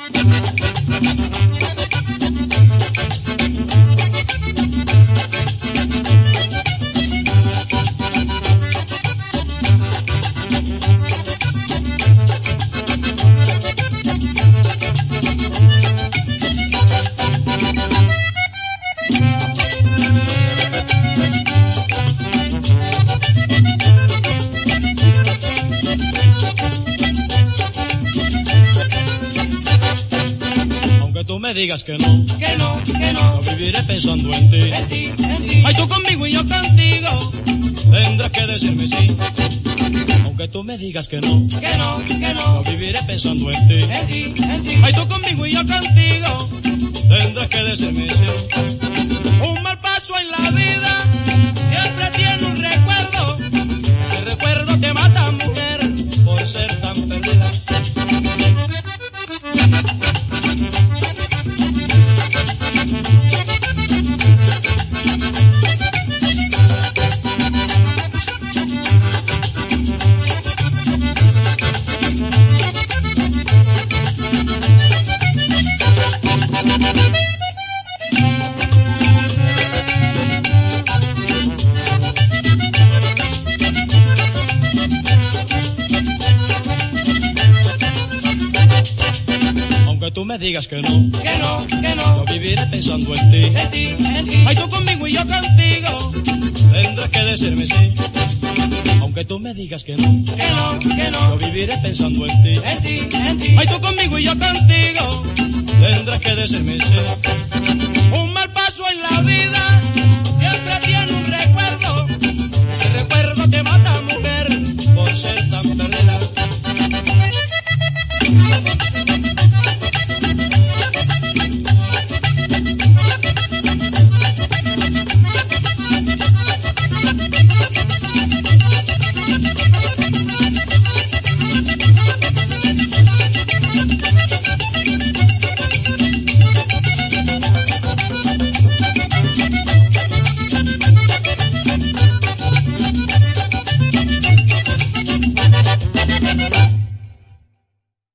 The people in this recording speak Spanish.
Tú me digas que no, no viviré pensando en ti, Ay, tú conmigo y yo contigo, tendrás que decirme sí. Aunque tú me digas que no, no viviré pensando en ti, Ay, tú conmigo y yo contigo, tendrás que decirme sí. Un mal paso en la vida siempre tiene un recuerdo, ese recuerdo te mata, mujer, por ser tan perdida. Aunque tú me digas que no, no viviré pensando en ti, Ay, tú conmigo y yo contigo, tendrás que decirme sí. Aunque tú me digas que no, no viviré pensando en ti, Ay, tú conmigo y yo contigo, tendrás que decirme sí.